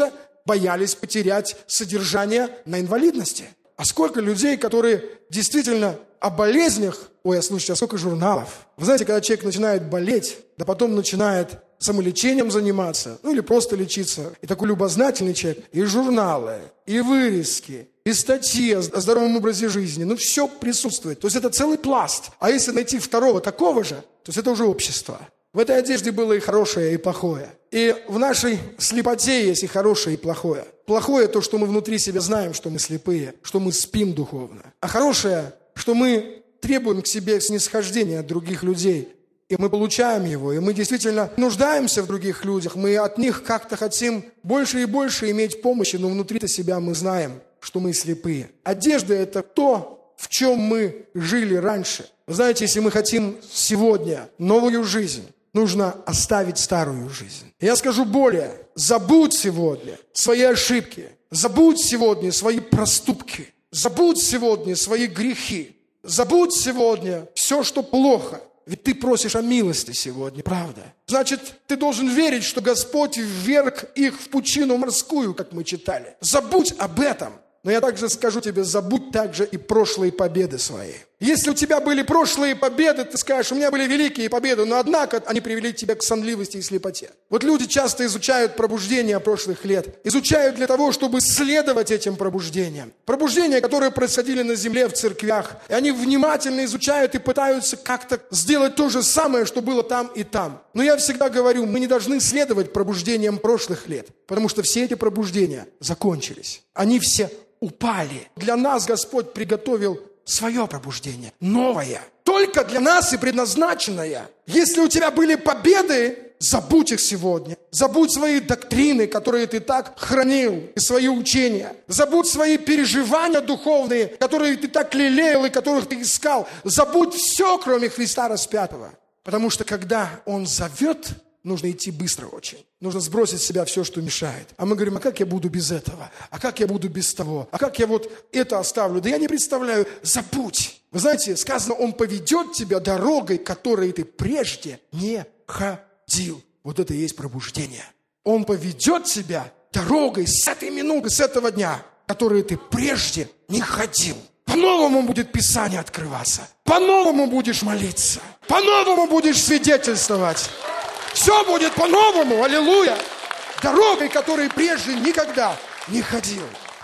боялись потерять содержание на инвалидности. А сколько людей, которые действительно о болезнях, ой, слушайте, а сколько журналов. Вы знаете, когда человек начинает болеть, да потом начинает самолечением заниматься, ну или просто лечиться, и такой любознательный человек, и журналы, и вырезки, и статьи о здоровом образе жизни, ну все присутствует. То есть это целый пласт. А если найти второго такого же, то есть это уже общество. В этой одежде было и хорошее, и плохое. И в нашей слепоте есть и хорошее, и плохое. Плохое то, что мы внутри себя знаем, что мы слепые, что мы спим духовно. А хорошее, что мы требуем к себе снисхождения от других людей. И мы получаем его, и мы действительно нуждаемся в других людях. Мы от них как-то хотим больше и больше иметь помощи, но внутри-то себя мы знаем, что мы слепые. Одежда – это то, в чем мы жили раньше. Вы знаете, если мы хотим сегодня новую жизнь, нужно оставить старую жизнь. Я скажу более. Забудь сегодня свои ошибки. Забудь сегодня свои проступки. Забудь сегодня свои грехи. Забудь сегодня все, что плохо. Ведь ты просишь о милости сегодня, правда? Значит, ты должен верить, что Господь вверг их в пучину морскую, как мы читали. Забудь об этом. Но я также скажу тебе, забудь также и прошлые победы свои. Если у тебя были прошлые победы, ты скажешь, у меня были великие победы, но однако они привели тебя к сонливости и слепоте. Вот люди часто изучают пробуждение прошлых лет. Изучают для того, чтобы следовать этим пробуждениям. Пробуждения, которые происходили на земле в церквях. И они внимательно изучают и пытаются как-то сделать то же самое, что было там и там. Но я всегда говорю, мы не должны следовать пробуждениям прошлых лет. Потому что все эти пробуждения закончились. Они все упали. Для нас Господь приготовил свое пробуждение, новое, только для нас и предназначенное. Если у тебя были победы, забудь их сегодня. Забудь свои доктрины, которые ты так хранил, и свои учения. Забудь свои переживания духовные, которые ты так лелеял и которых ты искал. Забудь все, кроме Христа распятого. Потому что когда Он зовет, нужно идти быстро очень. Нужно сбросить с себя все, что мешает. А мы говорим, а как я буду без этого? А как я буду без того? А как я вот это оставлю? Да я не представляю. Забудь. Вы знаете, сказано, Он поведет тебя дорогой, которой ты прежде не ходил. Вот это и есть пробуждение. Он поведет тебя дорогой с этой минуты, с этого дня, которой ты прежде не ходил. По-новому будет Писание открываться. По-новому будешь молиться. По-новому будешь свидетельствовать. Все будет по-новому, аллилуйя, дорогой, которой прежде никогда не ходил.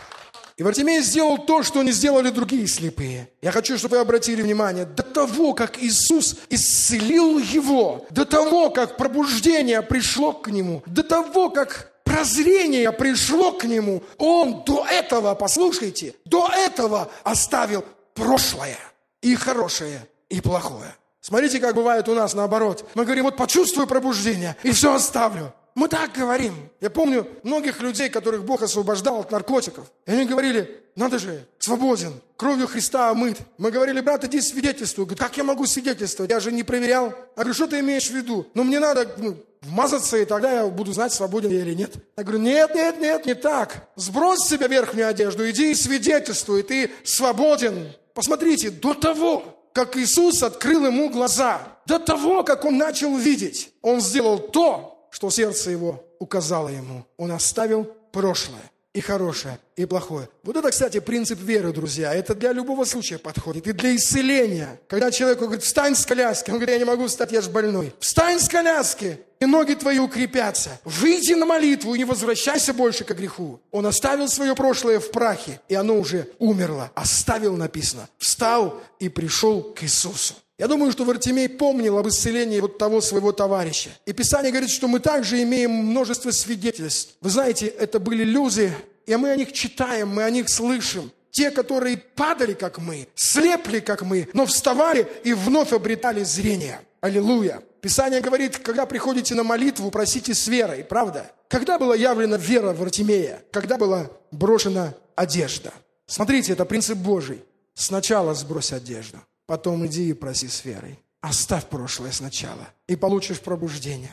И Вартимей сделал то, что не сделали другие слепые. Я хочу, чтобы вы обратили внимание, до того, как Иисус исцелил его, до того, как пробуждение пришло к нему, до того, как прозрение пришло к нему, он до этого, послушайте, до этого оставил прошлое, и хорошее, и плохое. Смотрите, как бывает у нас наоборот. Мы говорим, вот почувствую пробуждение и все оставлю. Мы так говорим. Я помню многих людей, которых Бог освобождал от наркотиков. И они говорили, надо же, свободен, кровью Христа омыт. Мы говорили, брат, иди свидетельствуй. Говорит, как я могу свидетельствовать? Я же не проверял. Я говорю, что ты имеешь в виду? Ну, мне надо вмазаться, и тогда я буду знать, свободен я или нет. Я говорю, нет, не так. Сбрось с себя верхнюю одежду, иди и свидетельствуй, ты свободен. Посмотрите, до того, как Иисус открыл ему глаза, до того, как он начал видеть, он сделал то, что сердце его указало ему. Он оставил прошлое, и хорошее, и плохое. Вот это, кстати, принцип веры, друзья. Это для любого случая подходит, и для исцеления. Когда человеку говорит, встань с коляски, он говорит, я не могу встать, я же больной. Встань с коляски, и ноги твои укрепятся. Выйди на молитву и не возвращайся больше к греху. Он оставил свое прошлое в прахе, и оно уже умерло. Оставил, написано, встал и пришел к Иисусу. Я думаю, что Вартимей помнил об исцелении вот того своего товарища. И Писание говорит, что мы также имеем множество свидетельств. Вы знаете, это были люди, и мы о них читаем, мы о них слышим. Те, которые падали, как мы, слепли, как мы, но вставали и вновь обретали зрение. Аллилуйя. Писание говорит, когда приходите на молитву, просите с верой, правда? Когда была явлена вера Вартимея? Когда была брошена одежда? Смотрите, это принцип Божий. Сначала сбрось одежду, потом иди и проси с верой. Оставь прошлое сначала, и получишь пробуждение.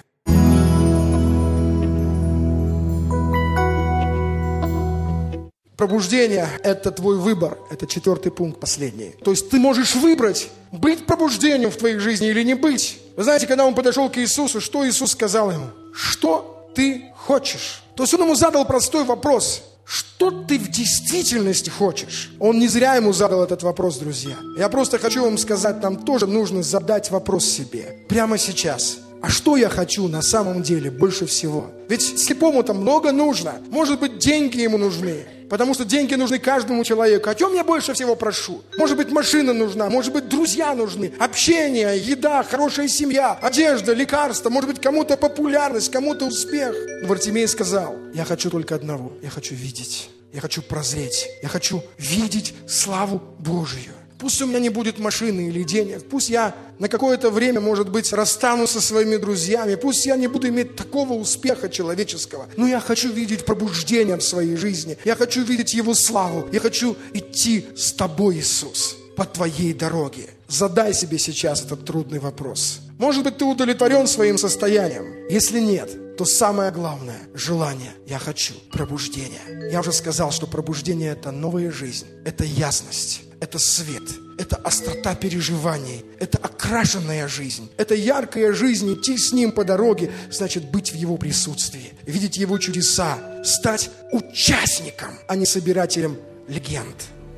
Пробуждение – это твой выбор. Это 4-й пункт, последний. То есть ты можешь выбрать, быть пробуждением в твоей жизни или не быть. Вы знаете, когда он подошел к Иисусу, что Иисус сказал ему? Что ты хочешь? То есть он ему задал простой вопрос. Что ты в действительности хочешь? Он не зря ему задал этот вопрос, друзья. Я просто хочу вам сказать, нам тоже нужно задать вопрос себе. Прямо сейчас. А что я хочу на самом деле больше всего? Ведь слепому-то много нужно. Может быть, деньги ему нужны. Потому что деньги нужны каждому человеку. О чем я больше всего прошу? Может быть, машина нужна, может быть, друзья нужны, общение, еда, хорошая семья, одежда, лекарства, может быть, кому-то популярность, кому-то успех. Но Вартимей сказал, я хочу только одного, я хочу видеть, я хочу прозреть, я хочу видеть славу Божию. Пусть у меня не будет машины или денег, пусть я на какое-то время, может быть, расстанусь со своими друзьями, пусть я не буду иметь такого успеха человеческого, но я хочу видеть пробуждение в своей жизни, я хочу видеть Его славу, я хочу идти с Тобой, Иисус, по Твоей дороге. Задай себе сейчас этот трудный вопрос. Может быть, ты удовлетворен своим состоянием? Если нет, то самое главное – желание. Я хочу пробуждения. Я уже сказал, что пробуждение – это новая жизнь, это ясность. Это свет, это острота переживаний, это окрашенная жизнь, это яркая жизнь, идти с Ним по дороге, значит быть в Его присутствии, видеть Его чудеса, стать участником, а не собирателем легенд.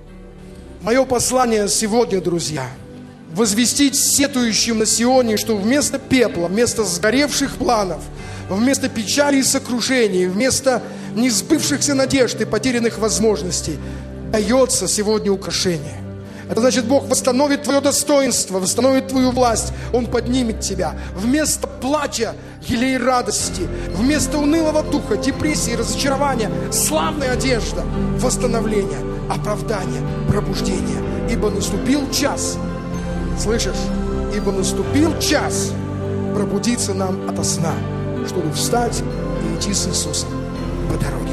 Мое послание сегодня, друзья, возвестить сетующим на Сионе, что вместо пепла, вместо сгоревших планов, вместо печали и сокрушений, вместо несбывшихся надежд и потерянных возможностей, дается сегодня украшение. Это значит, Бог восстановит твое достоинство, восстановит твою власть. Он поднимет тебя. Вместо плача, елей радости. Вместо унылого духа, депрессии, разочарования, славная одежда, восстановление, оправдание, пробуждение. Ибо наступил час. Слышишь? Ибо наступил час пробудиться нам ото сна, чтобы встать и идти с Иисусом по дороге.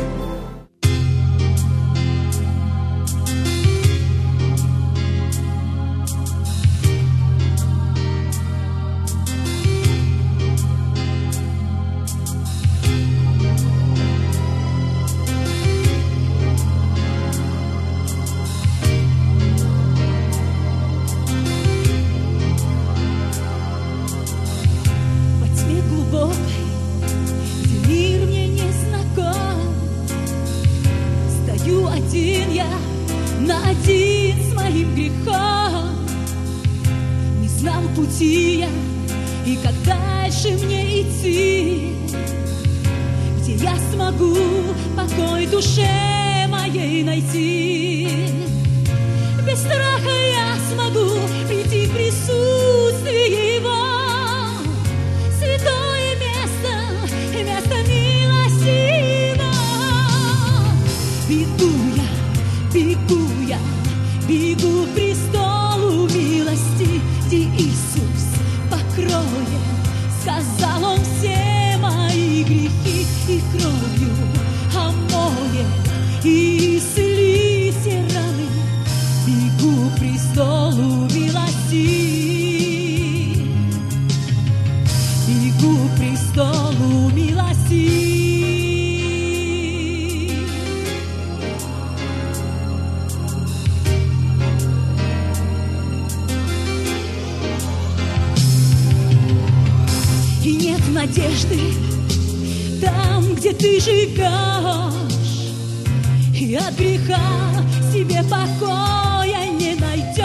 Надежды там, где ты живешь, и от греха себе покоя не найдешь.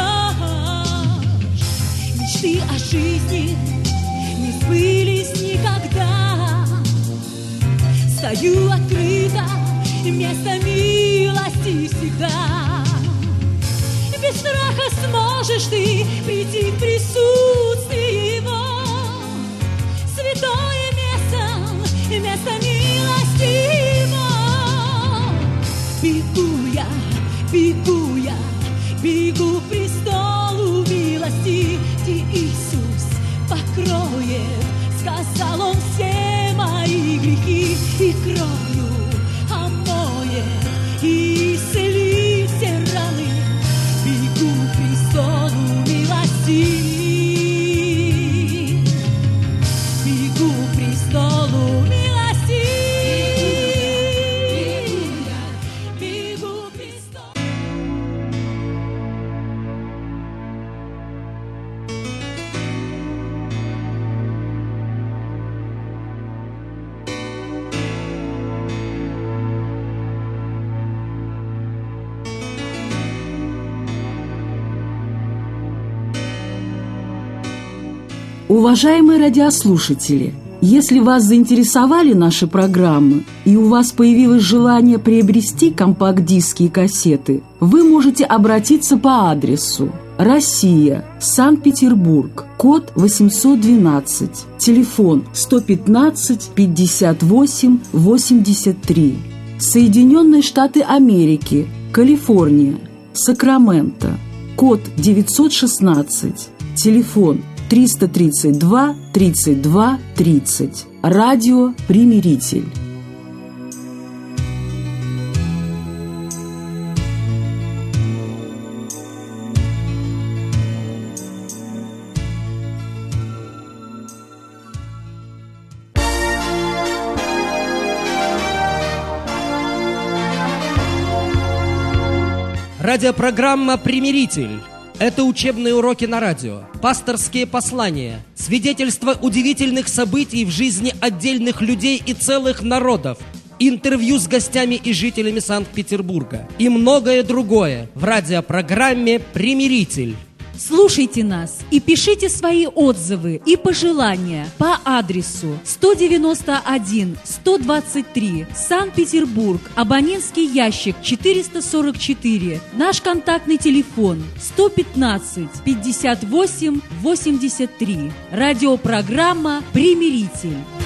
Мечты о жизни не сбылись никогда. Стою открыто, место милости всегда. Без страха сможешь ты прийти в присутствие Его. Святое место милости Его. Бегу к престолу милости, где Иисус покроет, сказал Он, все мои грехи, и кровью омоет, и исцелит все раны. Бегу к престолу милости. Уважаемые радиослушатели, если вас заинтересовали наши программы и у вас появилось желание приобрести компакт-диски и кассеты, вы можете обратиться по адресу: Россия, Санкт-Петербург, код 812, телефон 115 58 83. Соединенные Штаты Америки, Калифорния, Сакраменто, код 916, телефон 332 32 30. Радио «Примиритель». Радиопрограмма «Примиритель». Это учебные уроки на радио, пасторские послания, свидетельства удивительных событий в жизни отдельных людей и целых народов, интервью с гостями и жителями Санкт-Петербурга и многое другое в радиопрограмме «Примиритель». Слушайте нас и пишите свои отзывы и пожелания по адресу 191-123, Санкт-Петербург, абонентский ящик 444, наш контактный телефон 115 58 83. Радиопрограмма «Примиритель».